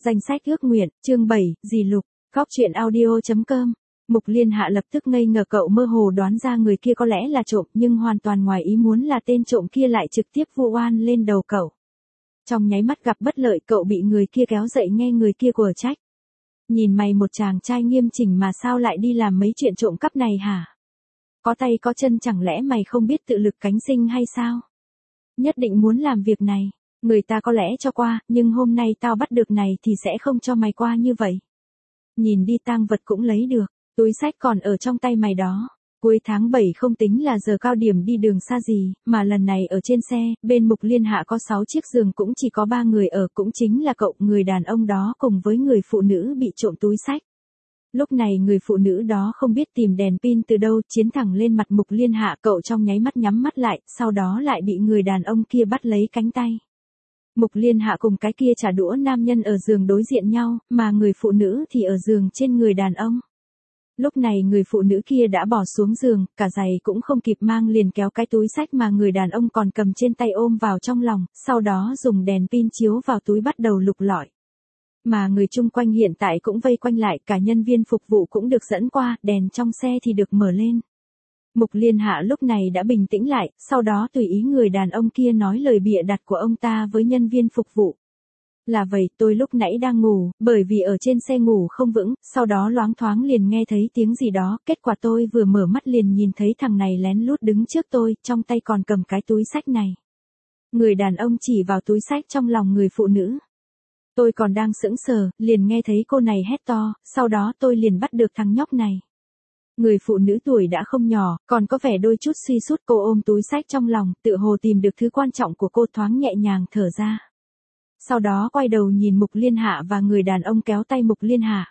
Danh sách ước nguyện, chương 7, dì Lục, góc truyện audio.com. Mục Liên Hạ lập tức ngây ngờ, cậu mơ hồ đoán ra người kia có lẽ là trộm, nhưng hoàn toàn ngoài ý muốn là tên trộm kia lại trực tiếp vu oan lên đầu cậu. Trong nháy mắt gặp bất lợi, cậu bị người kia kéo dậy nghe người kia quở trách. Nhìn mày một chàng trai nghiêm chỉnh mà sao lại đi làm mấy chuyện trộm cắp này hả? Có tay có chân, chẳng lẽ mày không biết tự lực cánh sinh hay sao? Nhất định muốn làm việc này. Người ta có lẽ cho qua, nhưng hôm nay tao bắt được này thì sẽ không cho mày qua như vậy. Nhìn đi, tang vật cũng lấy được, túi xách còn ở trong tay mày đó. Cuối tháng 7 không tính là giờ cao điểm đi đường xa gì, mà lần này ở trên xe, bên Mục Liên Hạ có 6 chiếc giường, cũng chỉ có 3 người ở, cũng chính là cậu, người đàn ông đó cùng với người phụ nữ bị trộm túi xách. Lúc này người phụ nữ đó không biết tìm đèn pin từ đâu, chiến thẳng lên mặt Mục Liên Hạ, cậu trong nháy mắt nhắm mắt lại, sau đó lại bị người đàn ông kia bắt lấy cánh tay. Mục Liên Hạ cùng cái kia trả đũa nam nhân ở giường đối diện nhau, mà người phụ nữ thì ở giường trên người đàn ông. Lúc này người phụ nữ kia đã bỏ xuống giường, cả giày cũng không kịp mang, liền kéo cái túi xách mà người đàn ông còn cầm trên tay ôm vào trong lòng, sau đó dùng đèn pin chiếu vào túi bắt đầu lục lọi. Mà người chung quanh hiện tại cũng vây quanh lại, cả nhân viên phục vụ cũng được dẫn qua, đèn trong xe thì được mở lên. Mục Liên Hạ lúc này đã bình tĩnh lại, sau đó tùy ý người đàn ông kia nói lời bịa đặt của ông ta với nhân viên phục vụ. Là vậy, tôi lúc nãy đang ngủ, bởi vì ở trên xe ngủ không vững, sau đó loáng thoáng liền nghe thấy tiếng gì đó, kết quả tôi vừa mở mắt liền nhìn thấy thằng này lén lút đứng trước tôi, trong tay còn cầm cái túi xách này. Người đàn ông chỉ vào túi xách trong lòng người phụ nữ. Tôi còn đang sững sờ, liền nghe thấy cô này hét to, sau đó tôi liền bắt được thằng nhóc này. Người phụ nữ tuổi đã không nhỏ, còn có vẻ đôi chút suy sút, cô ôm túi xách trong lòng, tự hồ tìm được thứ quan trọng của cô, thoáng nhẹ nhàng thở ra. Sau đó quay đầu nhìn Mục Liên Hạ và người đàn ông kéo tay Mục Liên Hạ.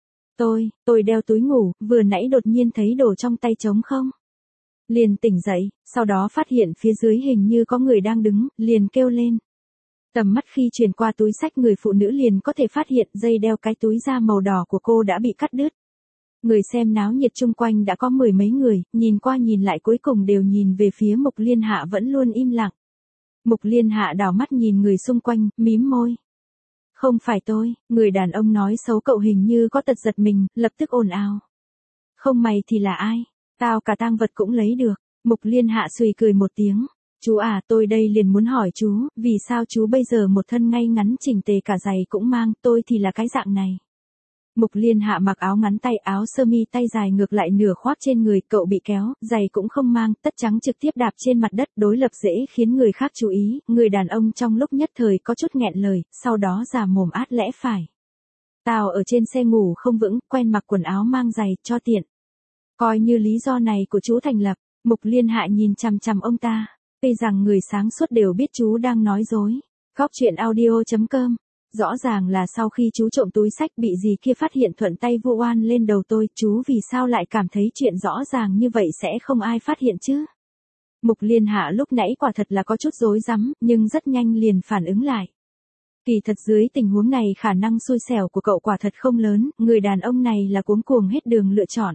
Tôi đeo túi ngủ, vừa nãy đột nhiên thấy đồ trong tay trống không. Liền tỉnh dậy, sau đó phát hiện phía dưới hình như có người đang đứng, liền kêu lên. Tầm mắt khi truyền qua túi xách người phụ nữ liền có thể phát hiện dây đeo cái túi da màu đỏ của cô đã bị cắt đứt. Người xem náo nhiệt chung quanh đã có 10 mấy người, nhìn qua nhìn lại cuối cùng đều nhìn về phía Mục Liên Hạ vẫn luôn im lặng. Mục Liên Hạ đảo mắt nhìn người xung quanh, mím môi. Không phải tôi, người đàn ông nói xấu cậu hình như có tật giật mình, lập tức ồn ào. Không mày thì là ai? Tao cả tang vật cũng lấy được. Mục Liên Hạ xùy cười một tiếng. Chú à, tôi đây liền muốn hỏi chú, vì sao chú bây giờ một thân ngay ngắn chỉnh tề cả giày cũng mang, tôi thì là cái dạng này. Mục Liên Hạ mặc áo ngắn tay, áo sơ mi tay dài ngược lại nửa khoác trên người, cậu bị kéo, giày cũng không mang, tất trắng trực tiếp đạp trên mặt đất, đối lập dễ khiến người khác chú ý, người đàn ông trong lúc nhất thời có chút nghẹn lời, sau đó già mồm át lẽ phải. Tao ở trên xe ngủ không vững, quen mặc quần áo mang giày, cho tiện. Coi như lý do này của chú thành lập. Mục Liên Hạ nhìn chằm chằm ông ta, tuy rằng người sáng suốt đều biết chú đang nói dối. Góc truyện audio.com. Rõ ràng là sau khi chú trộm túi xách bị dì kia phát hiện thuận tay vu oan lên đầu tôi, chú vì sao lại cảm thấy chuyện rõ ràng như vậy sẽ không ai phát hiện chứ? Mục Liên Hạ lúc nãy quả thật là có chút rối rắm, nhưng rất nhanh liền phản ứng lại. Kỳ thật dưới tình huống này khả năng xui xẻo của cậu quả thật không lớn, người đàn ông này là cuống cuồng hết đường lựa chọn.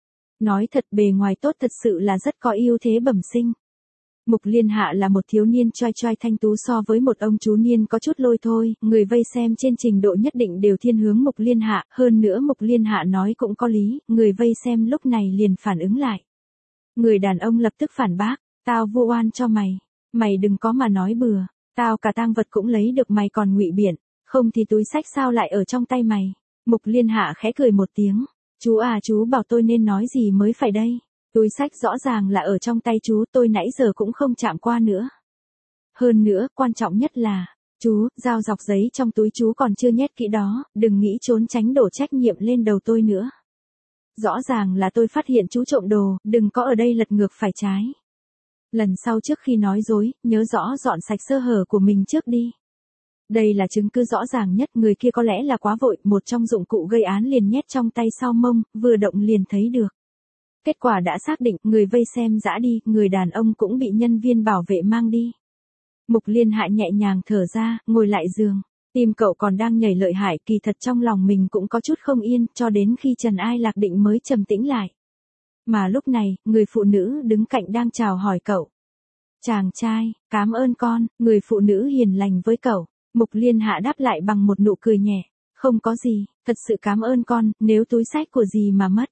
Nói thật, bề ngoài tốt thật sự là rất có ưu thế bẩm sinh. Mục Liên Hạ là một thiếu niên choi choi thanh tú, so với một ông chú niên có chút lôi thôi, người vây xem trên trình độ nhất định đều thiên hướng Mục Liên Hạ, hơn nữa Mục Liên Hạ nói cũng có lý, người vây xem lúc này liền phản ứng lại. Người đàn ông lập tức phản bác, tao vu oan cho mày đừng có mà nói bừa, tao cả tang vật cũng lấy được, mày còn ngụy biện, không thì túi xách sao lại ở trong tay mày. Mục Liên Hạ khẽ cười một tiếng, chú à, chú bảo tôi nên nói gì mới phải đây. Túi xách rõ ràng là ở trong tay chú, tôi nãy giờ cũng không chạm qua nữa. Hơn nữa, quan trọng nhất là, chú, dao dọc giấy trong túi chú còn chưa nhét kỹ đó, đừng nghĩ trốn tránh đổ trách nhiệm lên đầu tôi nữa. Rõ ràng là tôi phát hiện chú trộm đồ, đừng có ở đây lật ngược phải trái. Lần sau trước khi nói dối, nhớ rõ dọn sạch sơ hở của mình trước đi. Đây là chứng cứ rõ ràng nhất, người kia có lẽ là quá vội, một trong dụng cụ gây án liền nhét trong tay sau mông, vừa động liền thấy được. Kết quả đã xác định, người vây xem dã đi, người đàn ông cũng bị nhân viên bảo vệ mang đi. Mục Liên Hạ nhẹ nhàng thở ra, ngồi lại giường. Tim cậu còn đang nhảy lợi hại, kỳ thật trong lòng mình cũng có chút không yên, cho đến khi Trần Ai Lạc định mới trầm tĩnh lại. Mà lúc này, người phụ nữ đứng cạnh đang chào hỏi cậu. Chàng trai, cảm ơn con, người phụ nữ hiền lành với cậu. Mục Liên Hạ đáp lại bằng một nụ cười nhẹ. Không có gì, thật sự cảm ơn con, nếu túi xách của dì mà mất.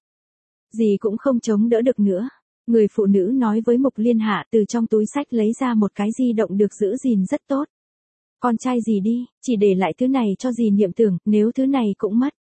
Dì cũng không chống đỡ được nữa. Người phụ nữ nói với Mục Liên Hạ từ trong túi xách lấy ra một cái di động được giữ gìn rất tốt. Con trai dì đi, chỉ để lại thứ này cho dì niệm tưởng, nếu thứ này cũng mất.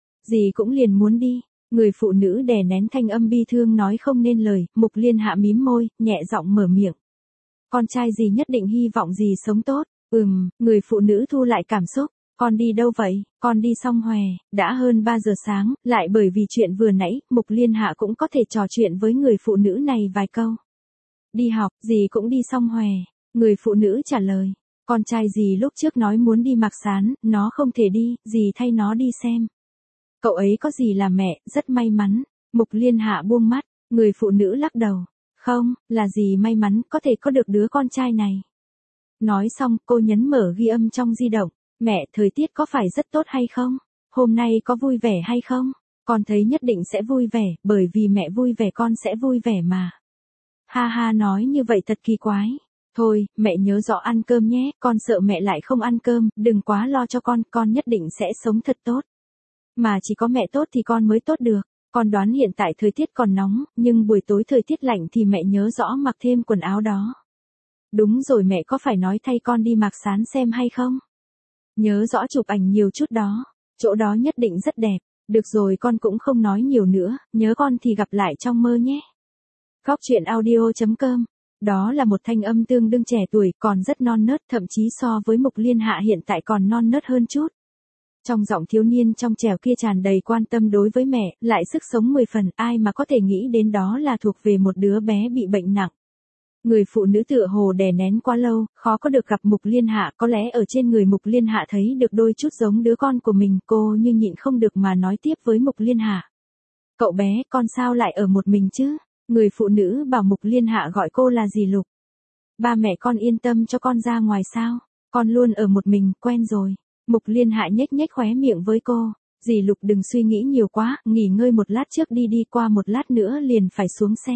Dì cũng liền muốn đi. Người phụ nữ đè nén thanh âm bi thương nói không nên lời, Mục Liên Hạ mím môi, nhẹ giọng mở miệng. Con trai dì nhất định hy vọng dì sống tốt. Người phụ nữ thu lại cảm xúc. Con đi đâu vậy? Con đi Song Hòe, đã hơn 3 giờ sáng, lại bởi vì chuyện vừa nãy, Mục Liên Hạ cũng có thể trò chuyện với người phụ nữ này vài câu. Đi học, dì cũng đi Song Hòe. Người phụ nữ trả lời. Con trai dì lúc trước nói muốn đi Mạc Sán, nó không thể đi, dì thay nó đi xem. Cậu ấy có gì là mẹ, rất may mắn. Mục Liên Hạ buông mắt, người phụ nữ lắc đầu. Không, là dì may mắn, có thể có được đứa con trai này. Nói xong, cô nhấn mở ghi âm trong di động. Mẹ, thời tiết có phải rất tốt hay không? Hôm nay có vui vẻ hay không? Con thấy nhất định sẽ vui vẻ, bởi vì mẹ vui vẻ con sẽ vui vẻ mà. Ha ha, nói như vậy thật kỳ quái. Thôi, mẹ nhớ rõ ăn cơm nhé, con sợ mẹ lại không ăn cơm, đừng quá lo cho con nhất định sẽ sống thật tốt. Mà chỉ có mẹ tốt thì con mới tốt được. Con đoán hiện tại thời tiết còn nóng, nhưng buổi tối thời tiết lạnh thì mẹ nhớ rõ mặc thêm quần áo đó. Đúng rồi, mẹ có phải nói thay con đi Mạc Sán xem hay không? Nhớ rõ chụp ảnh nhiều chút đó, chỗ đó nhất định rất đẹp. Được rồi, con cũng không nói nhiều nữa, nhớ con thì gặp lại trong mơ nhé. Góc truyện audio.com. Đó là một thanh âm tương đương trẻ tuổi, còn rất non nớt, thậm chí so với Mục Liên Hạ hiện tại còn non nớt hơn chút. Trong giọng thiếu niên trong trẻo kia tràn đầy quan tâm đối với mẹ, lại sức sống 10 phần, ai mà có thể nghĩ đến đó là thuộc về một đứa bé bị bệnh nặng. Người phụ nữ tựa hồ đè nén quá lâu, khó có được gặp Mục Liên Hạ, có lẽ ở trên người Mục Liên Hạ thấy được đôi chút giống đứa con của mình, cô như nhịn không được mà nói tiếp với Mục Liên Hạ. Cậu bé, con sao lại ở một mình chứ? Người phụ nữ bảo Mục Liên Hạ gọi cô là dì Lục. Ba mẹ con yên tâm cho con ra ngoài sao? Con luôn ở một mình, quen rồi. Mục Liên Hạ nhếch nhếch khóe miệng với cô. Dì Lục đừng suy nghĩ nhiều quá, nghỉ ngơi một lát trước đi qua một lát nữa liền phải xuống xe.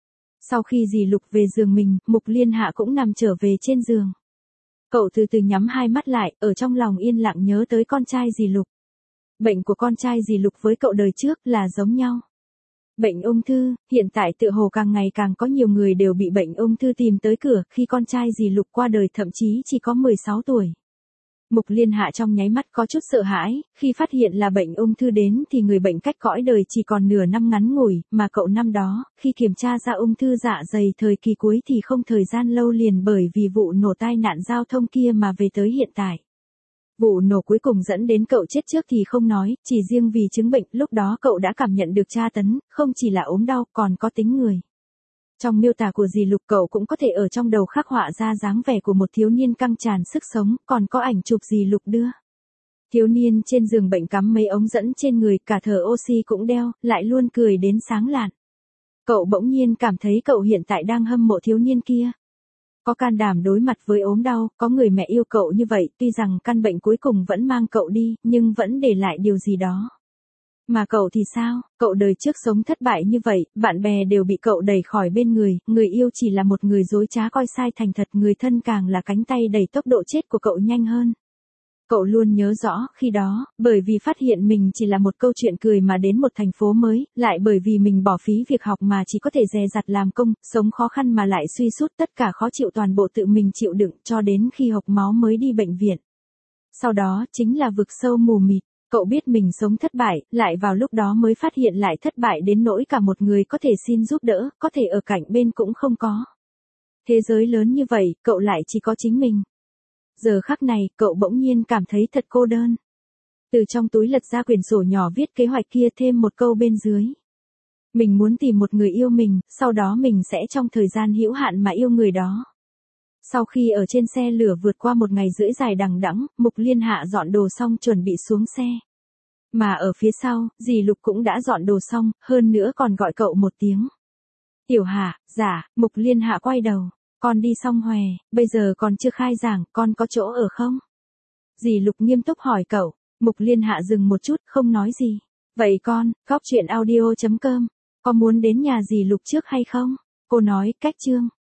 Sau khi dì Lục về giường mình, Mục Liên Hạ cũng nằm trở về trên giường. Cậu từ từ nhắm hai mắt lại, ở trong lòng yên lặng nhớ tới con trai dì Lục. Bệnh của con trai dì Lục với cậu đời trước là giống nhau. Bệnh ung thư, hiện tại tựa hồ càng ngày càng có nhiều người đều bị bệnh ung thư tìm tới cửa, khi con trai dì Lục qua đời thậm chí chỉ có 16 tuổi. Mục Liên Hạ trong nháy mắt có chút sợ hãi, khi phát hiện là bệnh ung thư đến thì người bệnh cách cõi đời chỉ còn nửa năm ngắn ngủi, mà cậu năm đó, khi kiểm tra ra ung thư dạ dày thời kỳ cuối thì không thời gian lâu liền bởi vì vụ nổ tai nạn giao thông kia mà về tới hiện tại. Vụ nổ cuối cùng dẫn đến cậu chết trước thì không nói, chỉ riêng vì chứng bệnh, lúc đó cậu đã cảm nhận được tra tấn, không chỉ là ốm đau, còn có tính người. Trong miêu tả của dì Lục cậu cũng có thể ở trong đầu khắc họa ra dáng vẻ của một thiếu niên căng tràn sức sống, còn có ảnh chụp dì Lục đưa. Thiếu niên trên giường bệnh cắm mấy ống dẫn trên người, cả thở oxy cũng đeo, lại luôn cười đến sáng lạn. Cậu bỗng nhiên cảm thấy cậu hiện tại đang hâm mộ thiếu niên kia. Có can đảm đối mặt với ốm đau, có người mẹ yêu cậu như vậy, tuy rằng căn bệnh cuối cùng vẫn mang cậu đi, nhưng vẫn để lại điều gì đó. Mà cậu thì sao, cậu đời trước sống thất bại như vậy, bạn bè đều bị cậu đẩy khỏi bên người yêu chỉ là một người dối trá coi sai thành thật, người thân càng là cánh tay đẩy tốc độ chết của cậu nhanh hơn. Cậu luôn nhớ rõ, khi đó, bởi vì phát hiện mình chỉ là một câu chuyện cười mà đến một thành phố mới, lại bởi vì mình bỏ phí việc học mà chỉ có thể dè dặt làm công, sống khó khăn mà lại suy sút, tất cả khó chịu toàn bộ tự mình chịu đựng, cho đến khi hộc máu mới đi bệnh viện. Sau đó, chính là vực sâu mù mịt. Cậu biết mình sống thất bại, lại vào lúc đó mới phát hiện lại thất bại đến nỗi cả một người có thể xin giúp đỡ, có thể ở cạnh bên cũng không có. Thế giới lớn như vậy, cậu lại chỉ có chính mình. Giờ khắc này, cậu bỗng nhiên cảm thấy thật cô đơn. Từ trong túi lật ra quyển sổ nhỏ viết kế hoạch kia thêm một câu bên dưới. Mình muốn tìm một người yêu mình, sau đó mình sẽ trong thời gian hữu hạn mà yêu người đó. Sau khi ở trên xe lửa vượt qua một ngày rưỡi dài đằng đẵng, Mục Liên Hạ dọn đồ xong chuẩn bị xuống xe. Mà ở phía sau, dì Lục cũng đã dọn đồ xong, hơn nữa còn gọi cậu một tiếng. Tiểu Hạ, dạ, Mục Liên Hạ quay đầu. Con đi Song Hòe, bây giờ còn chưa khai giảng, con có chỗ ở không? Dì Lục nghiêm túc hỏi cậu. Mục Liên Hạ dừng một chút, không nói gì. Vậy con, góc truyện audio.com, có muốn đến nhà dì Lục trước hay không? Cô nói, cách chương.